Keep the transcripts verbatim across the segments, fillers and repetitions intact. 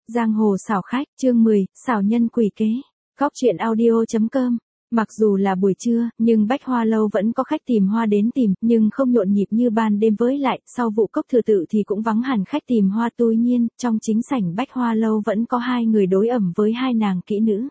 Giang hồ xảo khách, chương mười, xảo nhân quỷ kế. Góc truyện audio.com. Mặc dù là buổi trưa, nhưng Bách Hoa Lâu vẫn có khách tìm hoa đến tìm, nhưng không nhộn nhịp như ban đêm, với lại, sau vụ cốc thừa tự thì cũng vắng hẳn khách tìm hoa. Tuy nhiên, trong chính sảnh Bách Hoa Lâu vẫn có hai người đối ẩm với hai nàng kỹ nữ.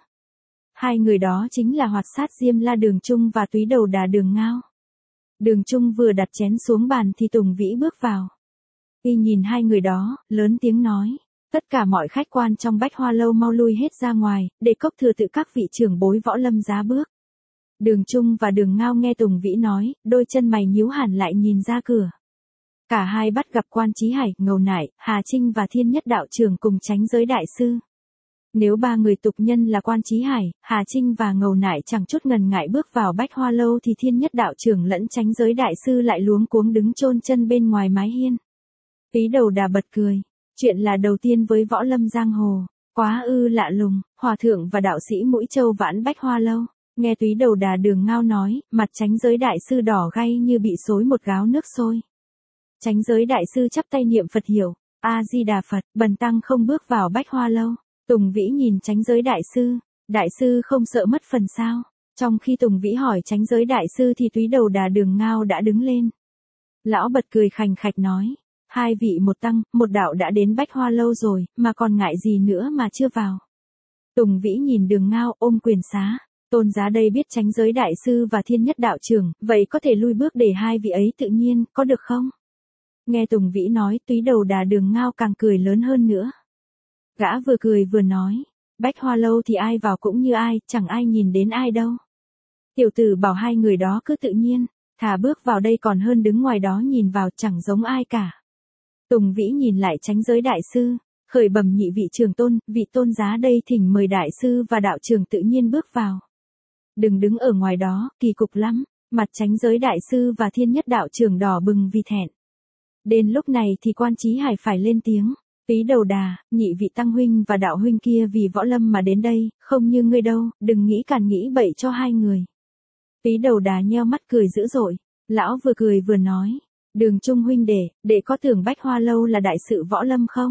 Hai người đó chính là Hoạt Sát Diêm La Đường Trung và Túy Đầu Đà Đường Ngao. Đường Trung vừa đặt chén xuống bàn thì Tùng Vĩ bước vào. Y nhìn hai người đó, lớn tiếng nói. Tất cả mọi khách quan trong Bách Hoa Lâu mau lui hết ra ngoài, để cốc thừa tự các vị trưởng bối võ lâm giá bước. Đường Trung và Đường Ngao nghe Tùng Vĩ nói, đôi chân mày nhíu hẳn lại nhìn ra cửa. Cả hai bắt gặp Quan Chí Hải, Ngầu Nải, Hà Trinh và Thiên Nhất đạo trưởng cùng Chánh Giới đại sư. Nếu ba người tục nhân là Quan Chí Hải, Hà Trinh và Ngầu Nải chẳng chút ngần ngại bước vào Bách Hoa Lâu thì Thiên Nhất đạo trưởng lẫn Chánh Giới đại sư lại luống cuống đứng chôn chân bên ngoài mái hiên. Túy Đầu Đà bật cười. Chuyện là đầu tiên với võ lâm giang hồ, quá ư lạ lùng. Hòa thượng và đạo sĩ Mũi Châu vãn Bách Hoa Lâu. Nghe Túy Đầu Đà Đường Ngao nói, mặt Chánh Giới đại sư đỏ gay như bị xối một gáo nước sôi. Chánh Giới đại sư chắp tay niệm Phật hiểu, A Di Đà Phật, bần tăng không bước vào Bách Hoa Lâu. Tùng Vĩ nhìn Chánh Giới đại sư, đại sư không sợ mất phần sao? Trong khi Tùng Vĩ hỏi Chánh Giới đại sư thì Túy Đầu Đà Đường Ngao đã đứng lên. Lão bật cười khành khạch nói, hai vị một tăng, một đạo đã đến Bách Hoa Lâu rồi, mà còn ngại gì nữa mà chưa vào. Tùng Vĩ nhìn Đường Ngao ôm quyền xá. Tôn giá đây biết Chánh Giới đại sư và Thiên Nhất đạo trưởng, vậy có thể lui bước để hai vị ấy tự nhiên, có được không? Nghe Tùng Vĩ nói, Túy Đầu Đà Đường Ngao càng cười lớn hơn nữa. Gã vừa cười vừa nói, Bách Hoa Lâu thì ai vào cũng như ai, chẳng ai nhìn đến ai đâu. Tiểu tử bảo hai người đó cứ tự nhiên, thà bước vào đây còn hơn đứng ngoài đó nhìn vào chẳng giống ai cả. Tùng Vĩ nhìn lại Chánh Giới đại sư, khởi bẩm nhị vị trưởng tôn, vị tôn giá đây thỉnh mời đại sư và đạo trưởng tự nhiên bước vào. Đừng đứng ở ngoài đó, kỳ cục lắm. Mặt Chánh Giới đại sư và Thiên Nhất đạo trưởng đỏ bừng vì thẹn. Đến lúc này thì Quan Chí Hải phải lên tiếng. Túy Đầu Đà, nhị vị tăng huynh và đạo huynh kia vì võ lâm mà đến đây, không như ngươi đâu, đừng nghĩ càn nghĩ bậy cho hai người. Túy Đầu Đà nheo mắt cười dữ dội. Lão vừa cười vừa nói, Đường Trung huynh đệ, đệ có tưởng Bách Hoa Lâu là đại sự võ lâm không?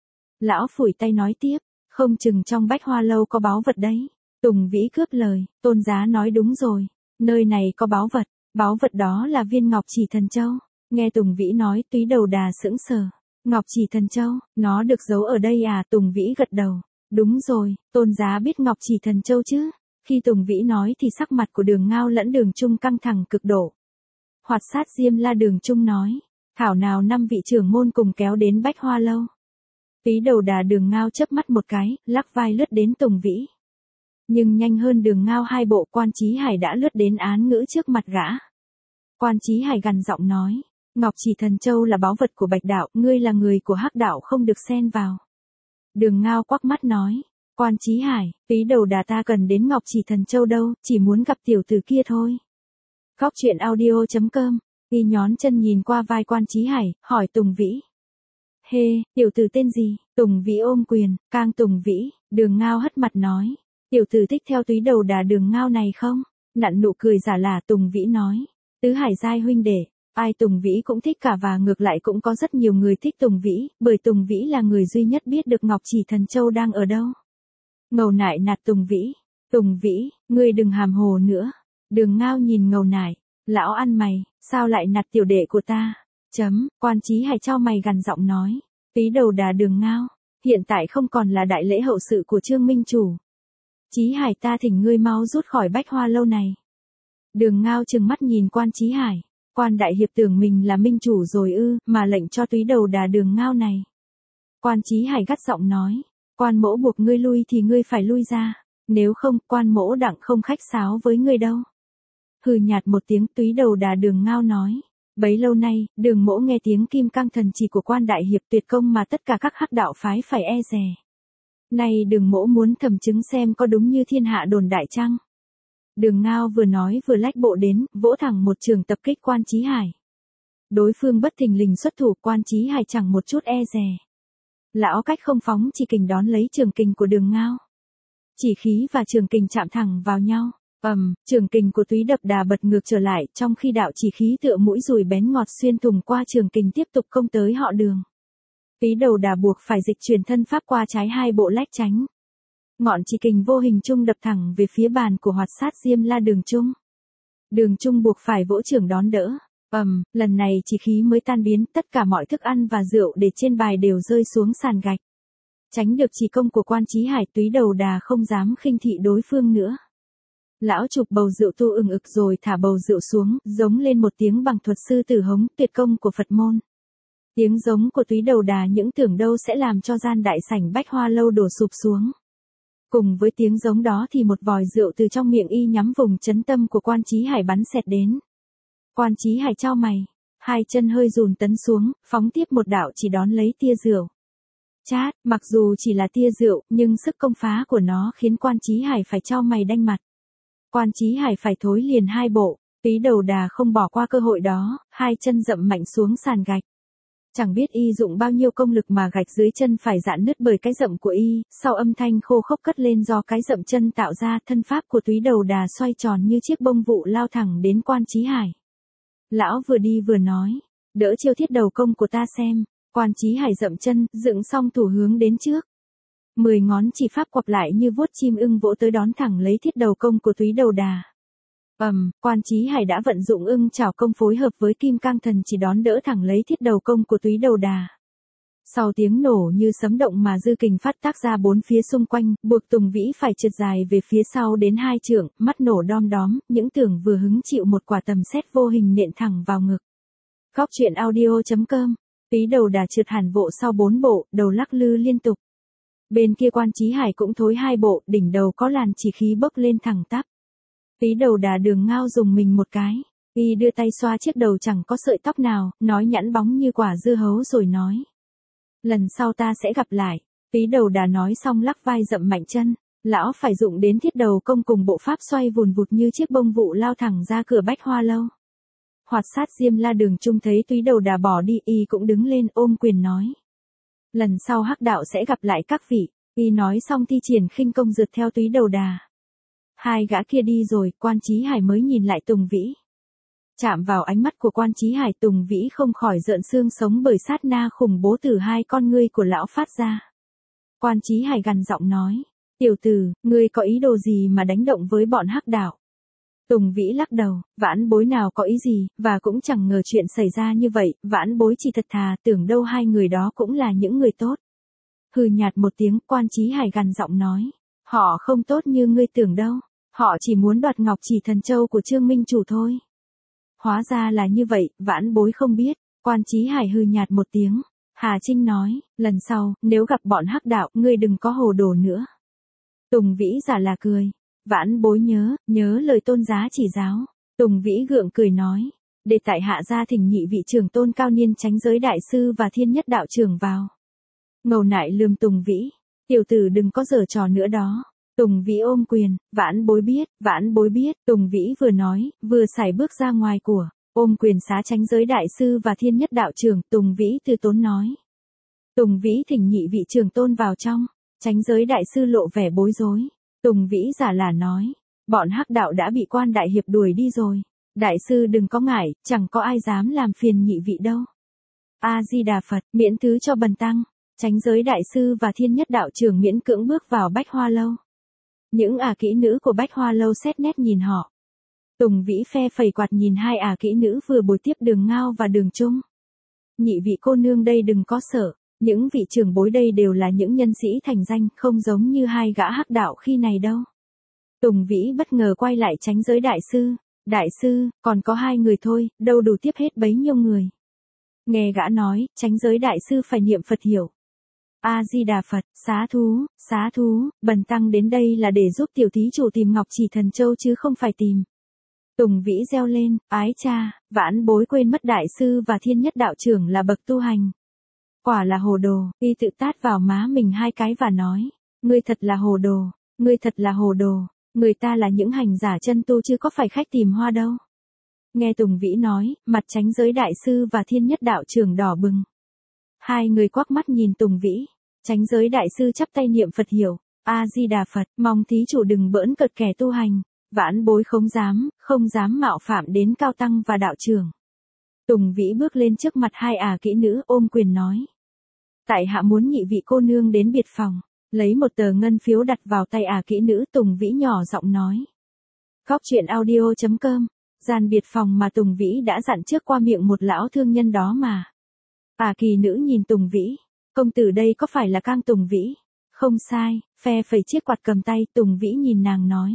Lão phủi tay nói tiếp, không chừng trong Bách Hoa Lâu có báu vật đấy. Tùng Vĩ cướp lời, tôn giá nói đúng rồi, nơi này có báu vật, báu vật đó là viên ngọc chỉ thần châu. Nghe Tùng Vĩ nói, Túy Đầu Đà sững sờ. Ngọc chỉ thần châu, nó được giấu ở đây à? Tùng Vĩ gật đầu, đúng rồi, tôn giá biết Ngọc chỉ thần châu chứ. Khi Tùng Vĩ nói thì sắc mặt của Đường Ngao lẫn Đường Trung căng thẳng cực độ. Hoạt Sát Diêm La Đường Trung nói, thảo nào năm vị trưởng môn cùng kéo đến Bách Hoa Lâu. Túy Đầu Đà Đường Ngao chớp mắt một cái, lắc vai lướt đến Tùng Vĩ. Nhưng nhanh hơn Đường Ngao hai bộ, Quan Chí Hải đã lướt đến án ngữ trước mặt gã. Quan Chí Hải gằn giọng nói, Ngọc chỉ thần châu là báu vật của Bạch đạo, ngươi là người của Hắc đạo không được xen vào. Đường Ngao quắc mắt nói, Quan Chí Hải, Túy Đầu Đà ta cần đến Ngọc chỉ thần châu đâu, chỉ muốn gặp tiểu tử kia thôi. Góc truyện audio.com. Y nhón chân nhìn qua vai Quan Chí Hải, hỏi Tùng Vĩ. Hê, hey, tiểu tử tên gì? Tùng Vĩ ôm quyền, cang Tùng Vĩ. Đường Ngao hất mặt nói, tiểu tử thích theo Túy Đầu Đà Đường Ngao này không? Nặn nụ cười giả lả. Tùng Vĩ nói, tứ hải giai huynh đệ, ai Tùng Vĩ cũng thích cả, và ngược lại cũng có rất nhiều người thích Tùng Vĩ, bởi Tùng Vĩ là người duy nhất biết được Ngọc chỉ thần châu đang ở đâu. Ngầu Nải nạt Tùng Vĩ, Tùng Vĩ, ngươi đừng hàm hồ nữa. Đường Ngao nhìn Ngầu Nải, lão ăn mày, sao lại nạt tiểu đệ của ta? Chấm, Quan Chí Hải chau mày gằn giọng nói, Túy Đầu Đà Đường Ngao, hiện tại không còn là đại lễ hậu sự của Trương Minh Chủ. Chí Hải ta thỉnh ngươi mau rút khỏi Bách Hoa Lâu này. Đường Ngao trừng mắt nhìn Quan Chí Hải, Quan đại hiệp tưởng mình là minh chủ rồi ư, mà lệnh cho Túy Đầu Đà Đường Ngao này. Quan Chí Hải gắt giọng nói, Quan mỗ buộc ngươi lui thì ngươi phải lui ra, nếu không, Quan mỗ đặng không khách sáo với ngươi đâu. Hừ nhạt một tiếng, Túy Đầu Đà Đường Ngao nói, bấy lâu nay, Đường mỗ nghe tiếng kim cang thần chỉ của Quan đại hiệp tuyệt công mà tất cả các hắc đạo phái phải e dè. Nay Đường mỗ muốn thẩm chứng xem có đúng như thiên hạ đồn đại chăng. Đường Ngao vừa nói vừa lách bộ đến, vỗ thẳng một trường tập kích Quan Chí Hải. Đối phương bất thình lình xuất thủ, Quan Chí Hải chẳng một chút e dè. Lão cách không phóng chỉ kình đón lấy trường kình của Đường Ngao. Chỉ khí và trường kình chạm thẳng vào nhau. Ầm, um, trường kình của Túy Đập Đà bật ngược trở lại, trong khi đạo chỉ khí tựa mũi dùi bén ngọt xuyên thủng qua trường kình tiếp tục công tới họ Đường. Túy đầu đà buộc phải dịch chuyển thân pháp qua trái hai bộ lách tránh. Ngọn chỉ kình vô hình trung đập thẳng về phía bàn của Hoạt Sát Diêm La Đường Trung. Đường Trung buộc phải vỗ chưởng đón đỡ. Ầm, um, lần này chỉ khí mới tan biến, tất cả mọi thức ăn và rượu để trên bài đều rơi xuống sàn gạch. Tránh được chỉ công của Quan Chí Hải, Túy đầu đà không dám khinh thị đối phương nữa. Lão chụp bầu rượu tu ừng ực rồi thả bầu rượu xuống, giống lên một tiếng bằng thuật sư tử hống, tuyệt công của Phật môn. Tiếng giống của Túy đầu đà những tưởng đâu sẽ làm cho gian đại sảnh Bách Hoa Lâu đổ sụp xuống. Cùng với tiếng giống đó thì một vòi rượu từ trong miệng y nhắm vùng chấn tâm của Quan Chí Hải bắn xẹt đến. Quan Chí Hải chau mày, hai chân hơi rùn tấn xuống, phóng tiếp một đạo chỉ đón lấy tia rượu. Chát, mặc dù chỉ là tia rượu, nhưng sức công phá của nó khiến Quan Chí Hải phải chau mày đanh mặt. Quan Chí Hải phải thối liền hai bộ, Túy đầu đà không bỏ qua cơ hội đó, hai chân dậm mạnh xuống sàn gạch. Chẳng biết y dụng bao nhiêu công lực mà gạch dưới chân phải rạn nứt bởi cái dậm của y, sau âm thanh khô khốc cất lên do cái dậm chân tạo ra, thân pháp của Túy đầu đà xoay tròn như chiếc bông vụ lao thẳng đến Quan Chí Hải. Lão vừa đi vừa nói, đỡ chiêu thiết đầu công của ta xem. Quan Chí Hải dậm chân, dựng xong thủ hướng đến trước. Mười ngón chỉ pháp quặp lại như vuốt chim ưng vỗ tới đón thẳng lấy thiết đầu công của Túy đầu đà. Ầm, um, Quan Chí Hải đã vận dụng ưng chảo công phối hợp với kim cang thần chỉ đón đỡ thẳng lấy thiết đầu công của Túy đầu đà. Sau tiếng nổ như sấm động mà dư kình phát tác ra bốn phía xung quanh, buộc Tùng Vĩ phải trượt dài về phía sau đến hai trượng, mắt nổ đom đóm, những tưởng vừa hứng chịu một quả tầm sét vô hình nện thẳng vào ngực. Góc truyện audio chấm com. Túy đầu đà trượt hẳn vộ sau bốn bộ, đầu lắc lư liên tục. Bên kia Quan Chí Hải cũng thối hai bộ, đỉnh đầu có làn chỉ khí bốc lên thẳng tắp. Túy đầu đà Đường ngao dùng mình một cái, y đưa tay xoa chiếc đầu chẳng có sợi tóc nào, nói nhẵn bóng như quả dưa hấu rồi nói. Lần sau ta sẽ gặp lại. Túy đầu đà nói xong lắc vai dậm mạnh chân, lão phải dụng đến thiết đầu công cùng bộ pháp xoay vùn vụt như chiếc bông vụ lao thẳng ra cửa Bách Hoa Lâu. Hoạt Sát Diêm La Đường Trung thấy Túy đầu đà bỏ đi, y cũng đứng lên ôm quyền nói. Lần sau hắc đạo sẽ gặp lại các vị, y nói xong thi triển khinh công rượt theo Túy đầu đà. Hai gã kia đi rồi, Quan Chí Hải mới nhìn lại Tùng Vĩ. Chạm vào ánh mắt của Quan Chí Hải, Tùng Vĩ không khỏi rợn xương sống bởi sát na khủng bố từ hai con ngươi của lão phát ra. Quan Chí Hải gằn giọng nói, tiểu tử, ngươi có ý đồ gì mà đánh động với bọn hắc đạo? Tùng Vĩ lắc đầu, vãn bối nào có ý gì, và cũng chẳng ngờ chuyện xảy ra như vậy, vãn bối chỉ thật thà tưởng đâu hai người đó cũng là những người tốt. Hừ nhạt một tiếng, Quan Chí Hải gằn giọng nói, họ không tốt như ngươi tưởng đâu, họ chỉ muốn đoạt ngọc chỉ thần châu của Trương Minh Chủ thôi. Hóa ra là như vậy, vãn bối không biết. Quan Chí Hải hừ nhạt một tiếng. Hà Trinh nói, lần sau, nếu gặp bọn hắc đạo, ngươi đừng có hồ đồ nữa. Tùng Vĩ giả là cười. Vãn bối nhớ, nhớ lời tôn giá chỉ giáo. Tùng Vĩ gượng cười nói, để tại hạ gia thỉnh nhị vị trưởng tôn cao niên Chánh Giới Đại Sư và Thiên Nhất Đạo Trưởng vào. Ngầu nại lườm Tùng Vĩ, tiểu tử đừng có giở trò nữa đó. Tùng Vĩ ôm quyền, vãn bối biết, vãn bối biết, Tùng Vĩ vừa nói, vừa sải bước ra ngoài của, ôm quyền xá Chánh Giới Đại Sư và Thiên Nhất Đạo Trưởng, Tùng Vĩ từ tốn nói. Tùng Vĩ thỉnh nhị vị trưởng tôn vào trong, Chánh Giới Đại Sư lộ vẻ bối rối, Tùng Vĩ giả là nói, bọn hắc đạo đã bị Quan đại hiệp đuổi đi rồi, Đại Sư đừng có ngại, chẳng có ai dám làm phiền nhị vị đâu. A-di-đà Phật, miễn thứ cho bần tăng. Chánh Giới Đại Sư và Thiên Nhất Đạo Trưởng miễn cưỡng bước vào Bách Hoa Lâu. Những ả kỹ nữ của Bách Hoa Lâu xét nét nhìn họ. Tùng Vĩ phe phẩy quạt nhìn hai ả kỹ nữ vừa bồi tiếp Đường Ngao và Đường Trung. Nhị vị cô nương đây đừng có sợ, những vị trưởng bối đây đều là những nhân sĩ thành danh, không giống như hai gã hắc đạo khi này đâu. Tùng Vĩ bất ngờ quay lại Chánh Giới Đại Sư. Đại Sư, còn có hai người thôi, đâu đủ tiếp hết bấy nhiêu người. Nghe gã nói, Chánh Giới Đại Sư phải niệm Phật hiểu. A-di-đà Phật, xá thú, xá thú, bần tăng đến đây là để giúp tiểu thí chủ tìm ngọc chỉ thần châu chứ không phải tìm. Tùng Vĩ reo lên, ái cha, vãn bối quên mất Đại Sư và Thiên Nhất Đạo Trưởng là bậc tu hành. Quả là hồ đồ, y tự tát vào má mình hai cái và nói, ngươi thật là hồ đồ, ngươi thật là hồ đồ, người ta là những hành giả chân tu chứ có phải khách tìm hoa đâu. Nghe Tùng Vĩ nói, mặt Chánh Giới Đại Sư và Thiên Nhất Đạo Trưởng đỏ bừng. Hai người quắc mắt nhìn Tùng Vĩ. Chánh Giới Đại Sư chắp tay niệm Phật hiểu. A-di-đà Phật, mong thí chủ đừng bỡn cợt kẻ tu hành. Vãn bối không dám, không dám mạo phạm đến cao tăng và đạo trưởng. Tùng Vĩ bước lên trước mặt hai ả kỹ nữ ôm quyền nói. Tại hạ muốn nhị vị cô nương đến biệt phòng, lấy một tờ ngân phiếu đặt vào tay ả kỹ nữ. Tùng Vĩ nhỏ giọng nói. Góc truyện audio chấm com, gian biệt phòng mà Tùng Vĩ đã dặn trước qua miệng một lão thương nhân đó mà. Ả kỳ nữ nhìn Tùng Vĩ, công tử đây có phải là Cang Tùng Vĩ? Không sai, phe phẩy chiếc quạt cầm tay. Tùng Vĩ nhìn nàng nói.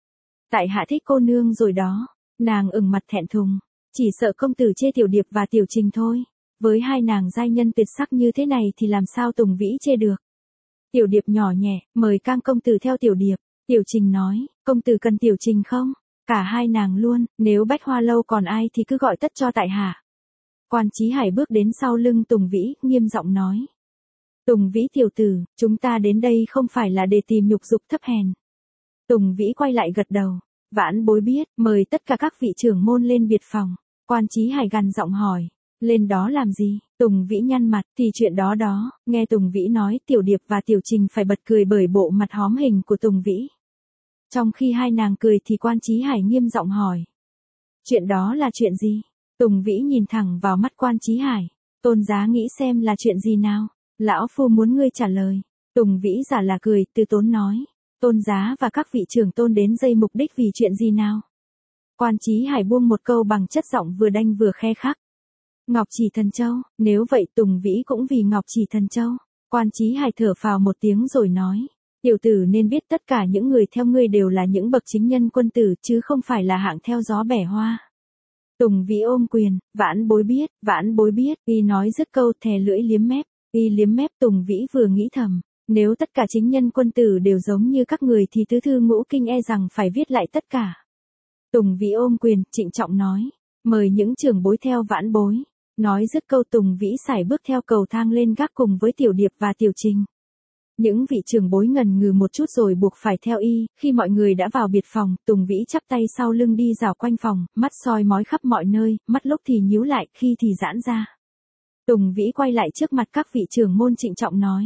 Tại hạ thích cô nương rồi đó. Nàng ửng mặt thẹn thùng, chỉ sợ công tử chê Tiểu Điệp và Tiểu Trình thôi. Với hai nàng giai nhân tuyệt sắc như thế này thì làm sao Tùng Vĩ chê được. Tiểu Điệp nhỏ nhẹ, mời Cang công tử theo Tiểu Điệp. Tiểu Trình nói, công tử cần Tiểu Trình không? Cả hai nàng luôn, nếu Bách Hoa Lâu còn ai thì cứ gọi tất cho tại hạ. Quan Chí Hải bước đến sau lưng Tùng Vĩ, nghiêm giọng nói. Tùng Vĩ tiểu tử, chúng ta đến đây không phải là để tìm nhục dục thấp hèn. Tùng Vĩ quay lại gật đầu. Vãn bối biết, mời tất cả các vị trưởng môn lên biệt phòng. Quan Chí Hải gằn giọng hỏi. Lên đó làm gì? Tùng Vĩ nhăn mặt, thì chuyện đó đó. Nghe Tùng Vĩ nói, Tiểu Điệp và Tiểu Trình phải bật cười bởi bộ mặt hóm hình của Tùng Vĩ. Trong khi hai nàng cười thì Quan Chí Hải nghiêm giọng hỏi. Chuyện đó là chuyện gì? Tùng Vĩ nhìn thẳng vào mắt Quan Chí Hải. Tôn giá nghĩ xem là chuyện gì nào? Lão phu muốn ngươi trả lời. Tùng Vĩ giả là cười, từ tốn nói. Tôn giá và các vị trưởng tôn đến dây mục đích vì chuyện gì nào? Quan Chí Hải buông một câu bằng chất giọng vừa đanh vừa khe khắc. Ngọc Chỉ Thần Châu, nếu vậy Tùng Vĩ cũng vì Ngọc Chỉ Thần Châu. Quan Chí Hải thở phào một tiếng rồi nói. Tiểu tử nên biết tất cả những người theo ngươi đều là những bậc chính nhân quân tử chứ không phải là hạng theo gió bẻ hoa. Tùng Vĩ ôm quyền, vãn bối biết, vãn bối biết. Y nói dứt câu thè lưỡi liếm mép. Y liếm mép. Tùng Vĩ vừa nghĩ thầm. Nếu tất cả chính nhân quân tử đều giống như các người thì tứ thư ngũ kinh e rằng phải viết lại tất cả. Tùng Vĩ ôm quyền, trịnh trọng nói. Mời những trưởng bối theo vãn bối. Nói dứt câu Tùng Vĩ sải bước theo cầu thang lên gác cùng với Tiểu Điệp và Tiểu Trình. Những vị trưởng bối ngần ngừ một chút rồi buộc phải theo y. Khi mọi người đã vào biệt phòng, Tùng Vĩ chắp tay sau lưng đi dạo quanh phòng, mắt soi mói khắp mọi nơi, mắt lúc thì nhíu lại, khi thì giãn ra. Tùng Vĩ quay lại trước mặt các vị trưởng môn trịnh trọng nói.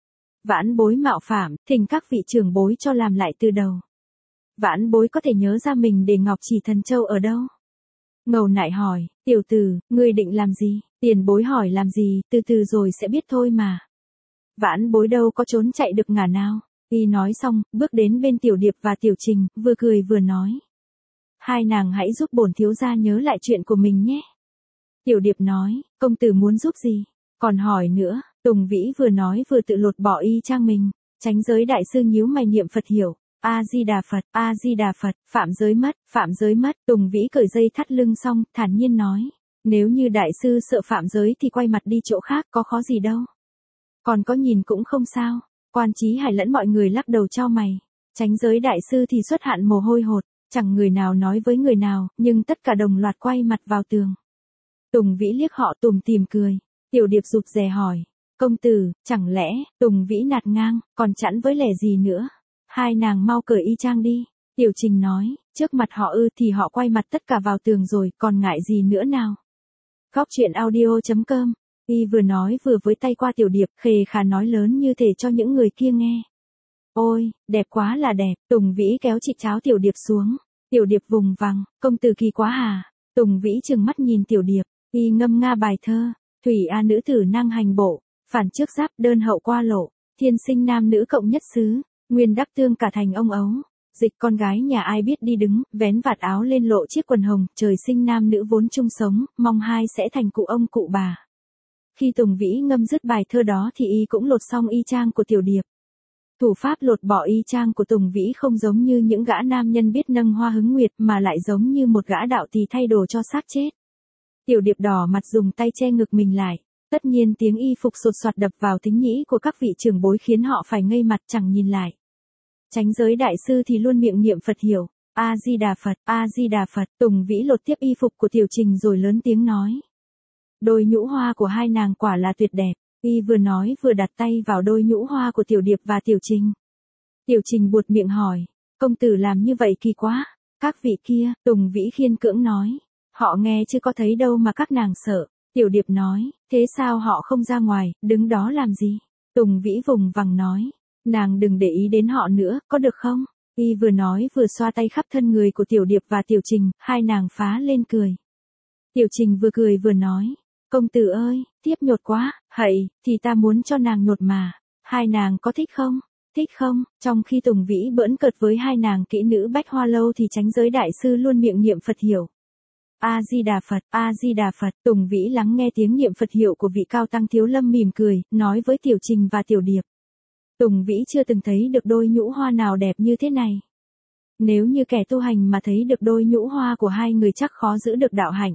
Vãn bối mạo phạm, thỉnh các vị trưởng bối cho làm lại từ đầu. Vãn bối có thể nhớ ra mình để Ngọc Chỉ Thần Châu ở đâu? Ngầu Nại hỏi, tiểu tử, ngươi định làm gì? Tiền bối hỏi làm gì, từ từ rồi sẽ biết thôi mà. Vãn bối đâu có trốn chạy được ngả nào. Y nói xong, bước đến bên Tiểu Điệp và Tiểu Trình, vừa cười vừa nói. Hai nàng hãy giúp bổn thiếu gia nhớ lại chuyện của mình nhé. Tiểu Điệp nói, công tử muốn giúp gì? Còn hỏi nữa. Tùng Vĩ vừa nói vừa tự lột bỏ y trang mình. Chánh giới đại sư nhíu mày niệm Phật hiểu. A-di-đà Phật, A-di-đà Phật, phạm giới mất, phạm giới mất. Tùng Vĩ cởi dây thắt lưng xong, thản nhiên nói. Nếu như đại sư sợ phạm giới thì quay mặt đi chỗ khác, có khó gì đâu. Còn có nhìn cũng không sao. Quan Chí Hải lẫn mọi người lắc đầu chau mày. Chánh giới đại sư thì xuất hạn mồ hôi hột, chẳng người nào nói với người nào, nhưng tất cả đồng loạt quay mặt vào tường. Tùng Vĩ liếc họ tủm tỉm cười. Tiểu Điệp rụt rè hỏi. Công tử, chẳng lẽ, Tùng Vĩ nạt ngang, còn chẵn với lẻ gì nữa? Hai nàng mau cởi y trang đi. Tiểu Trình nói, trước mặt họ ư thì họ quay mặt tất cả vào tường rồi, còn ngại gì nữa nào? Góc truyện audio chấm com. Y vừa nói vừa với tay qua Tiểu Điệp, khề khà nói lớn như thể cho những người kia nghe. Ôi, đẹp quá là đẹp. Tùng Vĩ kéo chị cháo Tiểu Điệp xuống. Tiểu Điệp vùng vằng, công tử kỳ quá hà. Tùng Vĩ trừng mắt nhìn Tiểu Điệp. Y ngâm nga bài thơ. Thủy A nữ tử năng hành bộ. Phản trước giáp đơn hậu qua lộ. Thiên sinh nam nữ cộng nhất xứ. Nguyên đắc tương cả thành ông ấu. Dịch con gái nhà ai biết đi đứng, vén vạt áo lên lộ chiếc quần hồng. Trời sinh nam nữ vốn chung sống, mong hai sẽ thành cụ ông cụ bà. Khi Tùng Vĩ ngâm dứt bài thơ đó thì y cũng lột xong y trang của Tiểu Điệp. Thủ pháp lột bỏ y trang của Tùng Vĩ không giống như những gã nam nhân biết nâng hoa hứng nguyệt mà lại giống như một gã đạo tỳ thay đồ cho xác chết. Tiểu Điệp đỏ mặt dùng tay che ngực mình lại. Tất nhiên tiếng y phục sột soạt đập vào thính nhĩ của các vị trưởng bối khiến họ phải ngây mặt chẳng nhìn lại. Chánh giới đại sư thì luôn miệng niệm Phật hiểu. A-di-đà Phật, A-di-đà Phật. Tùng Vĩ lột tiếp y phục của Tiểu Trình rồi lớn tiếng nói. Đôi nhũ hoa của hai nàng quả là tuyệt đẹp. Y vừa nói vừa đặt tay vào đôi nhũ hoa của Tiểu Điệp và Tiểu Trình. Tiểu Trình buột miệng hỏi. Công tử làm như vậy kỳ quá. Các vị kia, Tùng Vĩ khiên cưỡng nói. Họ nghe chứ có thấy đâu mà các nàng sợ. Tiểu Điệp nói. Thế sao họ không ra ngoài, đứng đó làm gì? Tùng Vĩ vùng vằng nói. Nàng đừng để ý đến họ nữa, có được không? Y vừa nói vừa xoa tay khắp thân người của Tiểu Điệp và Tiểu Trình, hai nàng phá lên cười. Tiểu Trình vừa cười vừa nói. Công tử ơi, tiếp nhột quá, hậy, thì ta muốn cho nàng nhột mà. Hai nàng có thích không? Thích không? Trong khi Tùng Vĩ bỡn cợt với hai nàng kỹ nữ Bách Hoa Lâu thì Chánh Giới Đại Sư luôn miệng niệm Phật hiệu. A-di-đà Phật, A-di-đà Phật, Tùng Vĩ lắng nghe tiếng niệm Phật hiệu của vị cao tăng Thiếu Lâm mỉm cười, nói với Tiểu Trình và Tiểu Điệp. Tùng Vĩ chưa từng thấy được đôi nhũ hoa nào đẹp như thế này. Nếu như kẻ tu hành mà thấy được đôi nhũ hoa của hai người chắc khó giữ được đạo hạnh.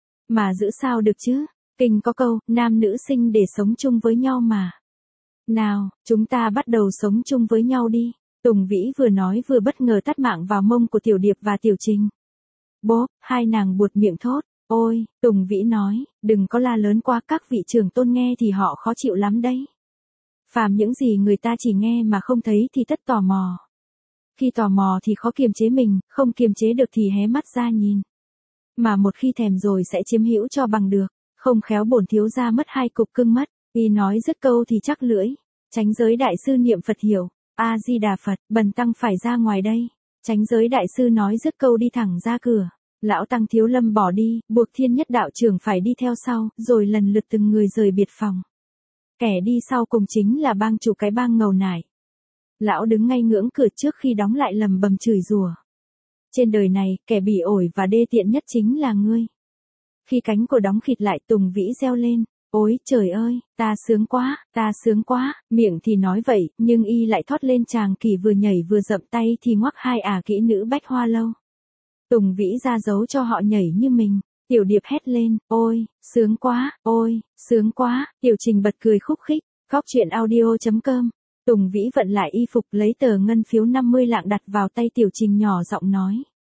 Mà giữ sao được chứ? Kinh có câu, nam nữ sinh để sống chung với nhau mà. Nào, chúng ta bắt đầu sống chung với nhau đi. Tùng Vĩ vừa nói vừa bất ngờ tát mạng vào mông của Tiểu Điệp và Tiểu Trình. Bố, hai nàng buột miệng thốt. Ôi, Tùng Vĩ nói, đừng có la lớn quá, các vị trưởng tôn nghe thì họ khó chịu lắm đấy. Phàm những gì người ta chỉ nghe mà không thấy thì tất tò mò. Khi tò mò thì khó kiềm chế mình, không kiềm chế được thì hé mắt ra nhìn. Mà một khi thèm rồi sẽ chiếm hữu cho bằng được, không khéo bổn thiếu gia mất hai cục cưng mất. Y nói dứt câu thì chắc lưỡi. Chánh Giới Đại Sư niệm Phật hiệu. A-di-đà Phật, bần tăng phải ra ngoài đây. Chánh Giới Đại Sư nói dứt câu đi thẳng ra cửa. Lão tăng Thiếu Lâm bỏ đi, buộc Thiên Nhất đạo trưởng phải đi theo sau, rồi lần lượt từng người rời biệt phòng. Kẻ đi sau cùng chính là bang chủ cái bang Ngầu Nải. Lão đứng ngay ngưỡng cửa trước khi đóng lại lầm bầm chửi rủa. Trên đời này, kẻ bỉ ổi và đê tiện nhất chính là ngươi. Khi cánh cửa đóng khịt lại, Tùng Vĩ reo lên. Ôi trời ơi, ta sướng quá, ta sướng quá, miệng thì nói vậy, nhưng y lại thoát lên tràng kỳ vừa nhảy vừa dậm tay thì ngoắc hai ả kỹ nữ Bách Hoa Lâu. Tùng Vĩ ra dấu cho họ nhảy như mình. Tiểu Điệp hét lên, ôi, sướng quá, ôi, sướng quá, Tiểu Trình bật cười khúc khích. Góc truyện audio chấm com. Tùng Vĩ vận lại y phục lấy tờ ngân phiếu năm mươi lạng đặt vào tay Tiểu Trình nhỏ giọng nói.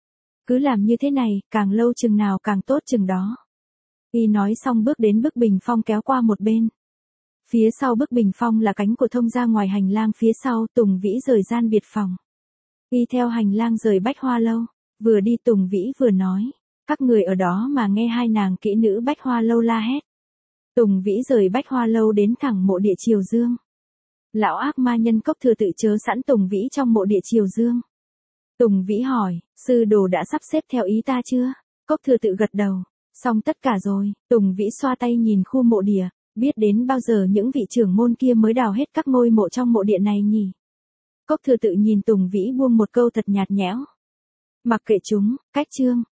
Cứ làm như thế này, càng lâu chừng nào càng tốt chừng đó. Y nói xong bước đến bức bình phong kéo qua một bên. Phía sau bức bình phong là cánh cửa thông ra ngoài hành lang phía sau. Tùng Vĩ rời gian biệt phòng. Y theo hành lang rời Bách Hoa Lâu. Vừa đi Tùng Vĩ vừa nói. Các người ở đó mà nghe hai nàng kỹ nữ Bách Hoa Lâu la hét. Tùng Vĩ rời Bách Hoa Lâu đến thẳng mộ địa Triều Dương. Lão ác ma nhân Cốc Thừa Tự chớ sẵn Tùng Vĩ trong mộ địa Triều Dương. Tùng Vĩ hỏi, sư đồ đã sắp xếp theo ý ta chưa? Cốc Thừa Tự gật đầu. Xong tất cả rồi. Tùng Vĩ xoa tay nhìn khu mộ địa. Biết đến bao giờ những vị trưởng môn kia mới đào hết các ngôi mộ trong mộ địa này nhỉ? Cốc Thừa Tự nhìn Tùng Vĩ buông một câu thật nhạt nhẽo. Mặc kệ chúng, cách chương.